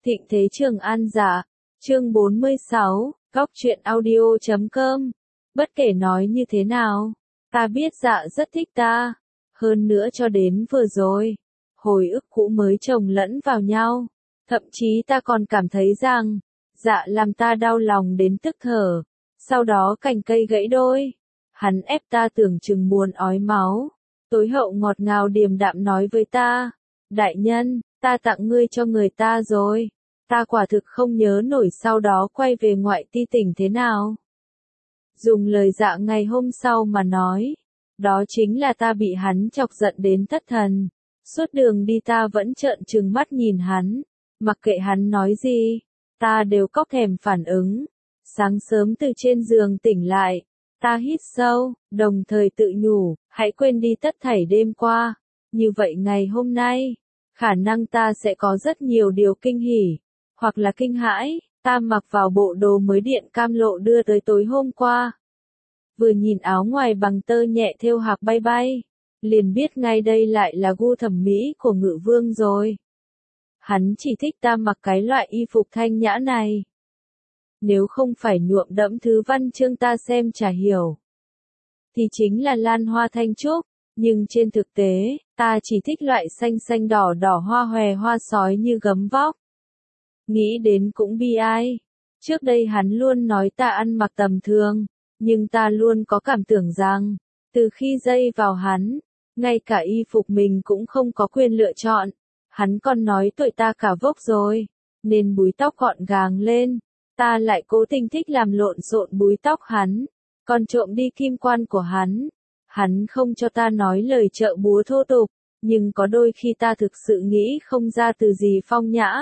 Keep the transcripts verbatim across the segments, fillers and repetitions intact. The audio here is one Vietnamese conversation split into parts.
Thịnh Thế Trường An Dạ, chương bốn mươi sáu, góc truyện audio chấm com. Bất kể nói như thế nào, ta biết Dạ rất thích ta. Hơn nữa cho đến vừa rồi, hồi ức cũ mới chồng lẫn vào nhau. Thậm chí ta còn cảm thấy rằng, Dạ làm ta đau lòng đến tức thở. Sau đó cành cây gãy đôi. Hắn ép ta tưởng chừng muốn ói máu. Tối hậu ngọt ngào điềm đạm nói với ta, đại nhân, ta tặng ngươi cho người ta rồi. Ta quả thực không nhớ nổi sau đó quay về ngoại ti tỉnh thế nào. Dùng lời Dạ ngày hôm sau mà nói, đó chính là ta bị hắn chọc giận đến thất thần. Suốt đường đi ta vẫn trợn trừng mắt nhìn hắn, mặc kệ hắn nói gì, ta đều cóc thèm phản ứng. Sáng sớm từ trên giường tỉnh lại, ta hít sâu, đồng thời tự nhủ, hãy quên đi tất thảy đêm qua. Như vậy ngày hôm nay, khả năng ta sẽ có rất nhiều điều kinh hỉ, hoặc là kinh hãi. Ta mặc vào bộ đồ mới điện cam lộ đưa tới tối hôm qua. Vừa nhìn áo ngoài bằng tơ nhẹ thêu hạc bay bay, liền biết ngay đây lại là gu thẩm mỹ của Ngự Vương rồi. Hắn chỉ thích ta mặc cái loại y phục thanh nhã này. Nếu không phải nhuộm đẫm thứ văn chương ta xem chả hiểu, thì chính là lan hoa thanh trúc, nhưng trên thực tế, ta chỉ thích loại xanh xanh đỏ đỏ hoa hòe hoa sói như gấm vóc. Nghĩ đến cũng bi ai. Trước đây hắn luôn nói ta ăn mặc tầm thường, nhưng ta luôn có cảm tưởng rằng, từ khi dây vào hắn, ngay cả y phục mình cũng không có quyền lựa chọn. Hắn còn nói tội ta cả vốc rồi, nên búi tóc gọn gàng lên. Ta lại cố tình thích làm lộn xộn búi tóc hắn, còn trộm đi kim quan của hắn. Hắn không cho ta nói lời trợ búa thô tục, nhưng có đôi khi ta thực sự nghĩ không ra từ gì phong nhã.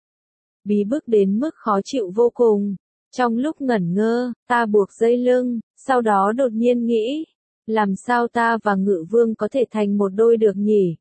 Bí bức đến mức khó chịu vô cùng. Trong lúc ngẩn ngơ, ta buộc dây lưng, sau đó đột nhiên nghĩ, làm sao ta và Ngự Vương có thể thành một đôi được nhỉ?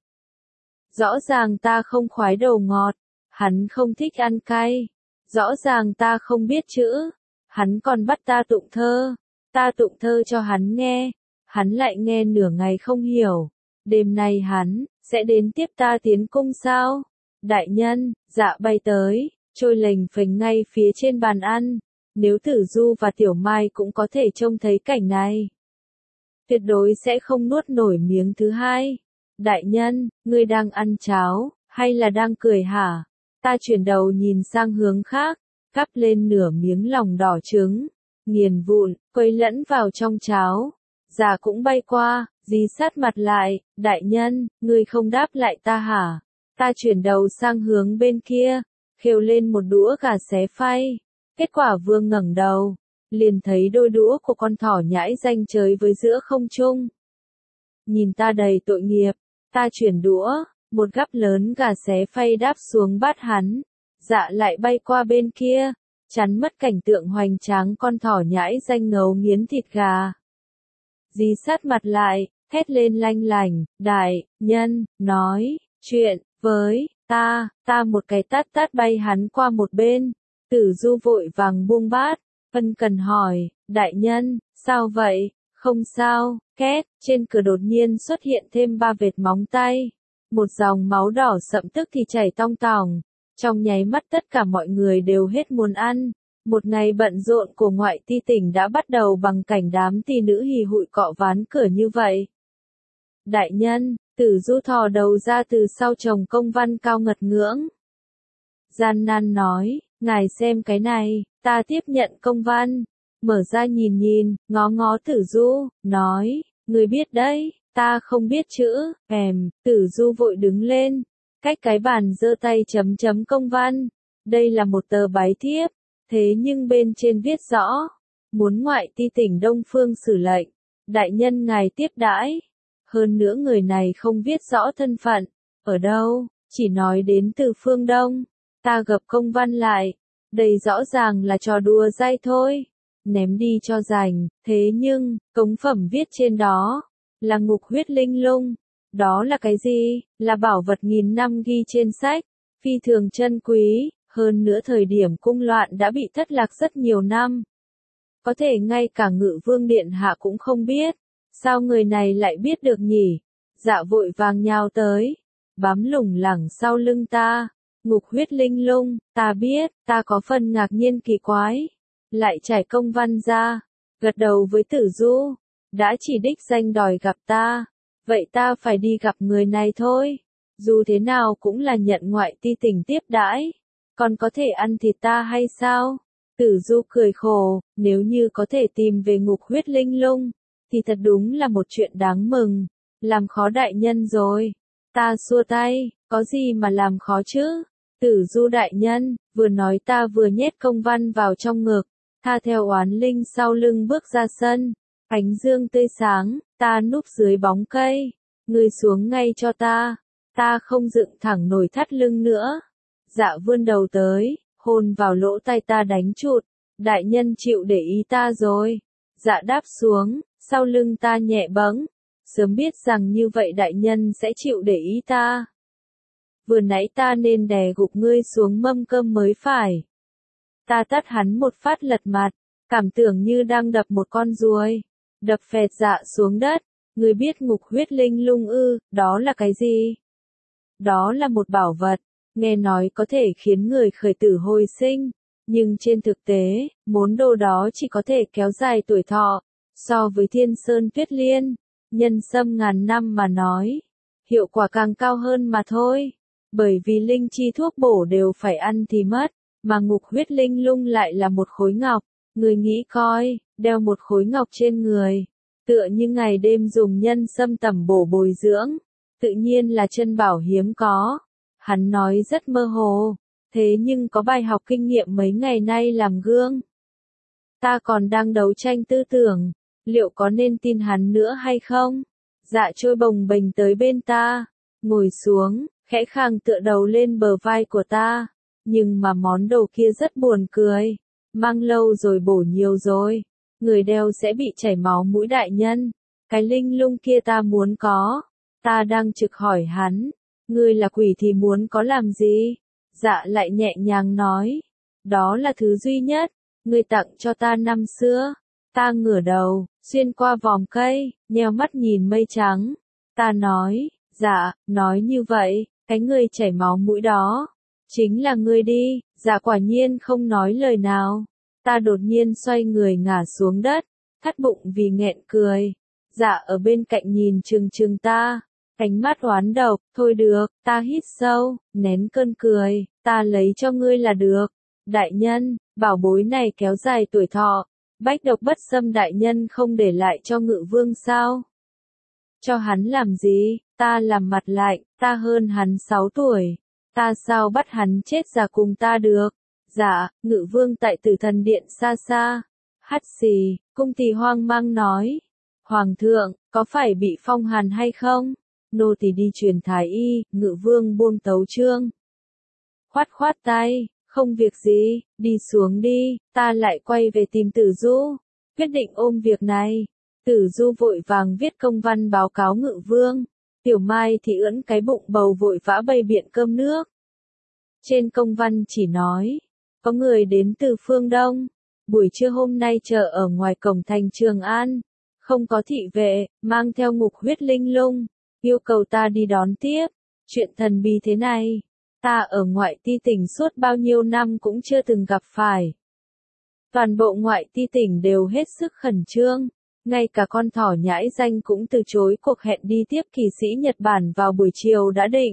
Rõ ràng ta không khoái đồ ngọt, hắn không thích ăn cay. Rõ ràng ta không biết chữ, hắn còn bắt ta tụng thơ. Ta tụng thơ cho hắn nghe, hắn lại nghe nửa ngày không hiểu. Đêm nay hắn sẽ đến tiếp ta tiến cung sao? Đại nhân, Dạ bay tới, trôi lềnh phềnh ngay phía trên bàn ăn. Nếu Tử Du và Tiểu Mai cũng có thể trông thấy cảnh này, tuyệt đối sẽ không nuốt nổi miếng thứ hai. Đại nhân, ngươi đang ăn cháo, hay là đang cười hả? Ta chuyển đầu nhìn sang hướng khác, cắp lên nửa miếng lòng đỏ trứng, nghiền vụn, quấy lẫn vào trong cháo. Dạ cũng bay qua, dí sát mặt lại, đại nhân, ngươi không đáp lại ta hả? Ta chuyển đầu sang hướng bên kia, khều lên một đũa gà xé phay. Kết quả vừa ngẩng đầu, liền thấy đôi đũa của con thỏ nhãi ranh chới với giữa không trung. Nhìn ta đầy tội nghiệp, ta chuyển đũa, một gắp lớn gà xé phay đáp xuống bát hắn. Dạ lại bay qua bên kia, chắn mất cảnh tượng hoành tráng con thỏ nhãi ranh ngấu nghiến thịt gà. Dí sát mặt lại, thét lên lanh lảnh, đại nhân, nói chuyện với ta. Ta một cái tát tát bay hắn qua một bên. Tử Du vội vàng buông bát, ân cần hỏi, đại nhân, sao vậy? Không sao. Két, trên cửa đột nhiên xuất hiện thêm ba vệt móng tay. Một dòng máu đỏ sậm tức thì chảy tong tòng. Trong nháy mắt tất cả mọi người đều hết muốn ăn. Một ngày bận rộn của ngoại ti tỉnh đã bắt đầu bằng cảnh đám tỷ nữ hì hụi cọ ván cửa như vậy. Đại nhân, Tử Du thò đầu ra từ sau chồng công văn cao ngật ngưỡng. Gian nan nói, ngài xem cái này. Ta tiếp nhận công văn, mở ra nhìn nhìn, ngó ngó Tử Du, nói, người biết đấy, ta không biết chữ. Èm, Tử Du vội đứng lên, cách cái bàn giơ tay chấm chấm công văn. Đây là một tờ bái thiếp, thế nhưng bên trên viết rõ, muốn ngoại ti tỉnh Đông Phương xử lệnh, đại nhân ngài tiếp đãi. Hơn nữa người này không viết rõ thân phận, ở đâu, chỉ nói đến từ phương Đông. Ta gập công văn lại, đây rõ ràng là trò đùa dai thôi, ném đi cho rành. Thế nhưng, cống phẩm viết trên đó, là ngục huyết linh lung. Đó là cái gì? Là bảo vật nghìn năm ghi trên sách, phi thường chân quý, hơn nữa thời điểm cung loạn đã bị thất lạc rất nhiều năm. Có thể ngay cả Ngự Vương điện hạ cũng không biết, sao người này lại biết được nhỉ? Dạ vội vàng nhào tới, bám lủng lẳng sau lưng ta. Ngục huyết linh lung, ta biết, ta có phần ngạc nhiên kỳ quái. Lại trải công văn ra, gật đầu với Tử Du, đã chỉ đích danh đòi gặp ta, vậy ta phải đi gặp người này thôi. Dù thế nào cũng là nhận ngoại ti tình tiếp đãi, còn có thể ăn thịt ta hay sao? Tử Du cười khổ, nếu như có thể tìm về ngục huyết linh lung, thì thật đúng là một chuyện đáng mừng, làm khó đại nhân rồi. Ta xua tay, có gì mà làm khó chứ? Tử Du đại nhân, vừa nói ta vừa nhét công văn vào trong ngực, tha theo oán linh sau lưng bước ra sân. Ánh dương tươi sáng, ta núp dưới bóng cây, người xuống ngay cho ta, ta không dựng thẳng nổi thắt lưng nữa. Dạ vươn đầu tới, hôn vào lỗ tai ta đánh chụt, đại nhân chịu để ý ta rồi. Dạ đáp xuống, sau lưng ta nhẹ bẫng, sớm biết rằng như vậy đại nhân sẽ chịu để ý ta. Vừa nãy ta nên đè gục ngươi xuống mâm cơm mới phải. Ta tát hắn một phát lật mặt, cảm tưởng như đang đập một con ruồi. Đập phẹt Dạ xuống đất. Ngươi biết ngục huyết linh lung ư, đó là cái gì? Đó là một bảo vật, nghe nói có thể khiến người khởi tử hồi sinh, nhưng trên thực tế, món đồ đó chỉ có thể kéo dài tuổi thọ. So với thiên sơn tuyết liên, nhân sâm ngàn năm mà nói, hiệu quả càng cao hơn mà thôi. Bởi vì linh chi thuốc bổ đều phải ăn thì mất, mà ngục huyết linh lung lại là một khối ngọc. Người nghĩ coi, đeo một khối ngọc trên người, tựa như ngày đêm dùng nhân sâm tẩm bổ bồi dưỡng, tự nhiên là chân bảo hiếm có. Hắn nói rất mơ hồ, thế nhưng có bài học kinh nghiệm mấy ngày nay làm gương. Ta còn đang đấu tranh tư tưởng, liệu có nên tin hắn nữa hay không? Dạ trôi bồng bềnh tới bên ta, ngồi xuống, khẽ khàng tựa đầu lên bờ vai của ta, nhưng mà món đồ kia rất buồn cười, mang lâu rồi bổ nhiều rồi, người đeo sẽ bị chảy máu mũi đại nhân, cái linh lung kia ta muốn có. Ta đang trực hỏi hắn, ngươi là quỷ thì muốn có làm gì? Dạ lại nhẹ nhàng nói, đó là thứ duy nhất, ngươi tặng cho ta năm xưa. Ta ngửa đầu, xuyên qua vòng cây, nheo mắt nhìn mây trắng. Ta nói, dạ, nói như vậy, cái người chảy máu mũi đó, chính là ngươi đi. Dạ quả nhiên không nói lời nào. Ta đột nhiên xoay người ngả xuống đất, thắt bụng vì nghẹn cười. Dạ ở bên cạnh nhìn chừng chừng ta, ánh mắt oán độc. Thôi được, ta hít sâu, nén cơn cười, ta lấy cho ngươi là được. Đại nhân, bảo bối này kéo dài tuổi thọ, bách độc bất xâm đại nhân không để lại cho Ngự Vương sao? Cho hắn làm gì? Ta làm mặt lạnh, ta hơn hắn sáu tuổi, ta sao bắt hắn chết già cùng ta được? Dạ, Ngự Vương tại Tử Thần Điện xa xa. Hắt xì, cung tỳ hoang mang nói. Hoàng thượng, có phải bị phong hàn hay không? Nô tỳ đi truyền thái y. Ngự Vương buông tấu chương, khoát khoát tay, không việc gì, đi xuống đi. Ta lại quay về tìm Tử Du, quyết định ôm việc này. Tử Du vội vàng viết công văn báo cáo Ngự Vương. Tiểu Mai thì ưỡn cái bụng bầu vội vã bày biện cơm nước. Trên công văn chỉ nói, có người đến từ phương Đông, buổi trưa hôm nay chờ ở ngoài cổng thành Trường An, không có thị vệ, mang theo ngục huyết linh lung, yêu cầu ta đi đón tiếp. Chuyện thần bí thế này, ta ở ngoại ti tỉnh suốt bao nhiêu năm cũng chưa từng gặp phải. Toàn bộ ngoại ti tỉnh đều hết sức khẩn trương, ngay cả con thỏ nhãi danh cũng từ chối cuộc hẹn đi tiếp kỳ sĩ Nhật Bản vào buổi chiều đã định.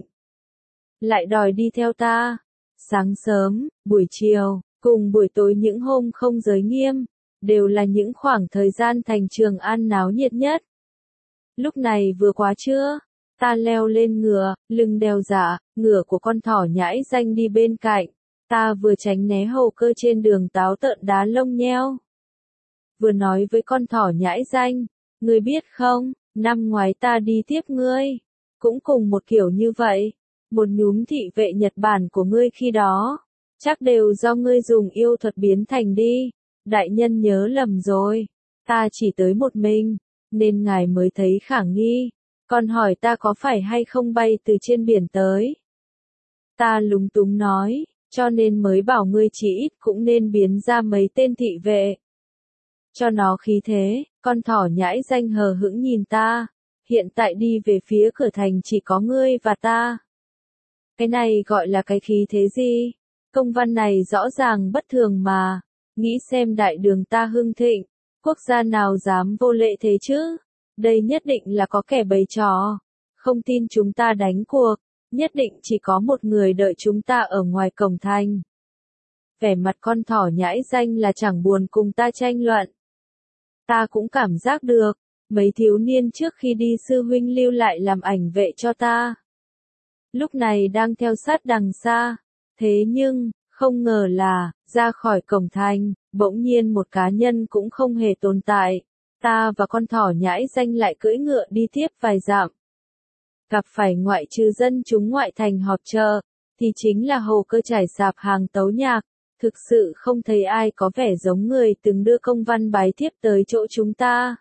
Lại đòi đi theo ta. Sáng sớm, buổi chiều, cùng buổi tối những hôm không giới nghiêm, đều là những khoảng thời gian thành Trường An náo nhiệt nhất. Lúc này vừa quá trưa, ta leo lên ngựa, lưng đeo Dạ, ngựa của con thỏ nhãi danh đi bên cạnh. Ta vừa tránh né hầu cơ trên đường táo tợn đá lông nheo, vừa nói với con thỏ nhãi danh, ngươi biết không, năm ngoái ta đi tiếp ngươi, cũng cùng một kiểu như vậy. Một nhúm thị vệ Nhật Bản của ngươi khi đó, chắc đều do ngươi dùng yêu thuật biến thành đi. Đại nhân nhớ lầm rồi, ta chỉ tới một mình, nên ngài mới thấy khả nghi, còn hỏi ta có phải hay không bay từ trên biển tới. Ta lúng túng nói, cho nên mới bảo ngươi chỉ ít cũng nên biến ra mấy tên thị vệ, cho nó khí thế. Con thỏ nhãi danh hờ hững nhìn ta, hiện tại đi về phía cửa thành chỉ có ngươi và ta. Cái này gọi là cái khí thế gì? Công văn này rõ ràng bất thường mà. Nghĩ xem đại đường ta hưng thịnh, quốc gia nào dám vô lệ thế chứ? Đây nhất định là có kẻ bày trò. Không tin chúng ta đánh cuộc, nhất định chỉ có một người đợi chúng ta ở ngoài cổng thành. Vẻ mặt con thỏ nhãi danh là chẳng buồn cùng ta tranh luận. Ta cũng cảm giác được, mấy thiếu niên trước khi đi sư huynh lưu lại làm ảnh vệ cho ta. Lúc này đang theo sát đằng xa. Thế nhưng, không ngờ là, ra khỏi cổng thành, bỗng nhiên một cá nhân cũng không hề tồn tại. Ta và con thỏ nhãi danh lại cưỡi ngựa đi tiếp vài dặm. Gặp phải ngoại trừ dân chúng ngoại thành họp chợ, thì chính là hồ cơ trải sạp hàng tấu nhạc. Thực sự không thấy ai có vẻ giống người từng đưa công văn bái thiếp tới chỗ chúng ta.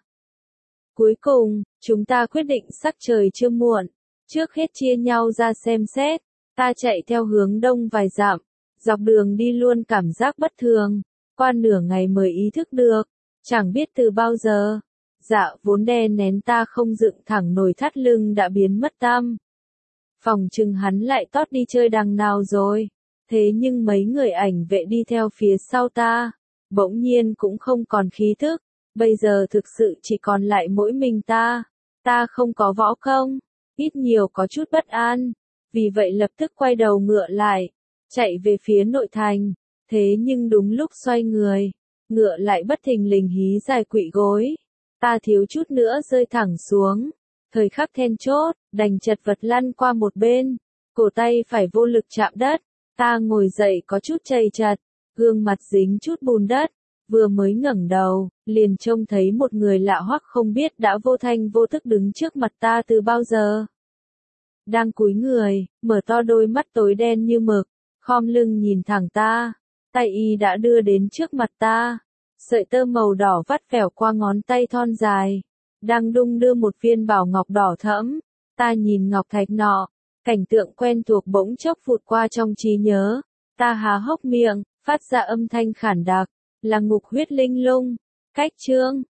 Cuối cùng, chúng ta quyết định sắc trời chưa muộn. Trước hết chia nhau ra xem xét. Ta chạy theo hướng đông vài dặm. Dọc đường đi luôn cảm giác bất thường. Qua nửa ngày mới ý thức được. Chẳng biết từ bao giờ. Dạ vốn đè nén ta không dựng thẳng nổi thắt lưng đã biến mất tăm. Phòng chừng hắn lại tót đi chơi đằng nào rồi. Thế nhưng mấy người ảnh vệ đi theo phía sau ta, bỗng nhiên cũng không còn khí thức, bây giờ thực sự chỉ còn lại mỗi mình ta. Ta không có võ công, ít nhiều có chút bất an, vì vậy lập tức quay đầu ngựa lại, chạy về phía nội thành. Thế nhưng đúng lúc xoay người, ngựa lại bất thình lình hí dài quỵ gối. Ta thiếu chút nữa rơi thẳng xuống, thời khắc then chốt, đành chật vật lăn qua một bên, cổ tay phải vô lực chạm đất. Ta ngồi dậy có chút chầy chật, gương mặt dính chút bùn đất, vừa mới ngẩng đầu, liền trông thấy một người lạ hoắc không biết đã vô thanh vô thức đứng trước mặt ta từ bao giờ. Đang cúi người, mở to đôi mắt tối đen như mực, khom lưng nhìn thẳng ta, tay y đã đưa đến trước mặt ta, sợi tơ màu đỏ vắt vẻo qua ngón tay thon dài, đang đung đưa một viên bảo ngọc đỏ thẫm. Ta nhìn ngọc thạch nọ. Cảnh tượng quen thuộc bỗng chốc vụt qua trong trí nhớ. Ta há hốc miệng, phát ra âm thanh khản đặc, là ngục huyết linh lung. Cách chương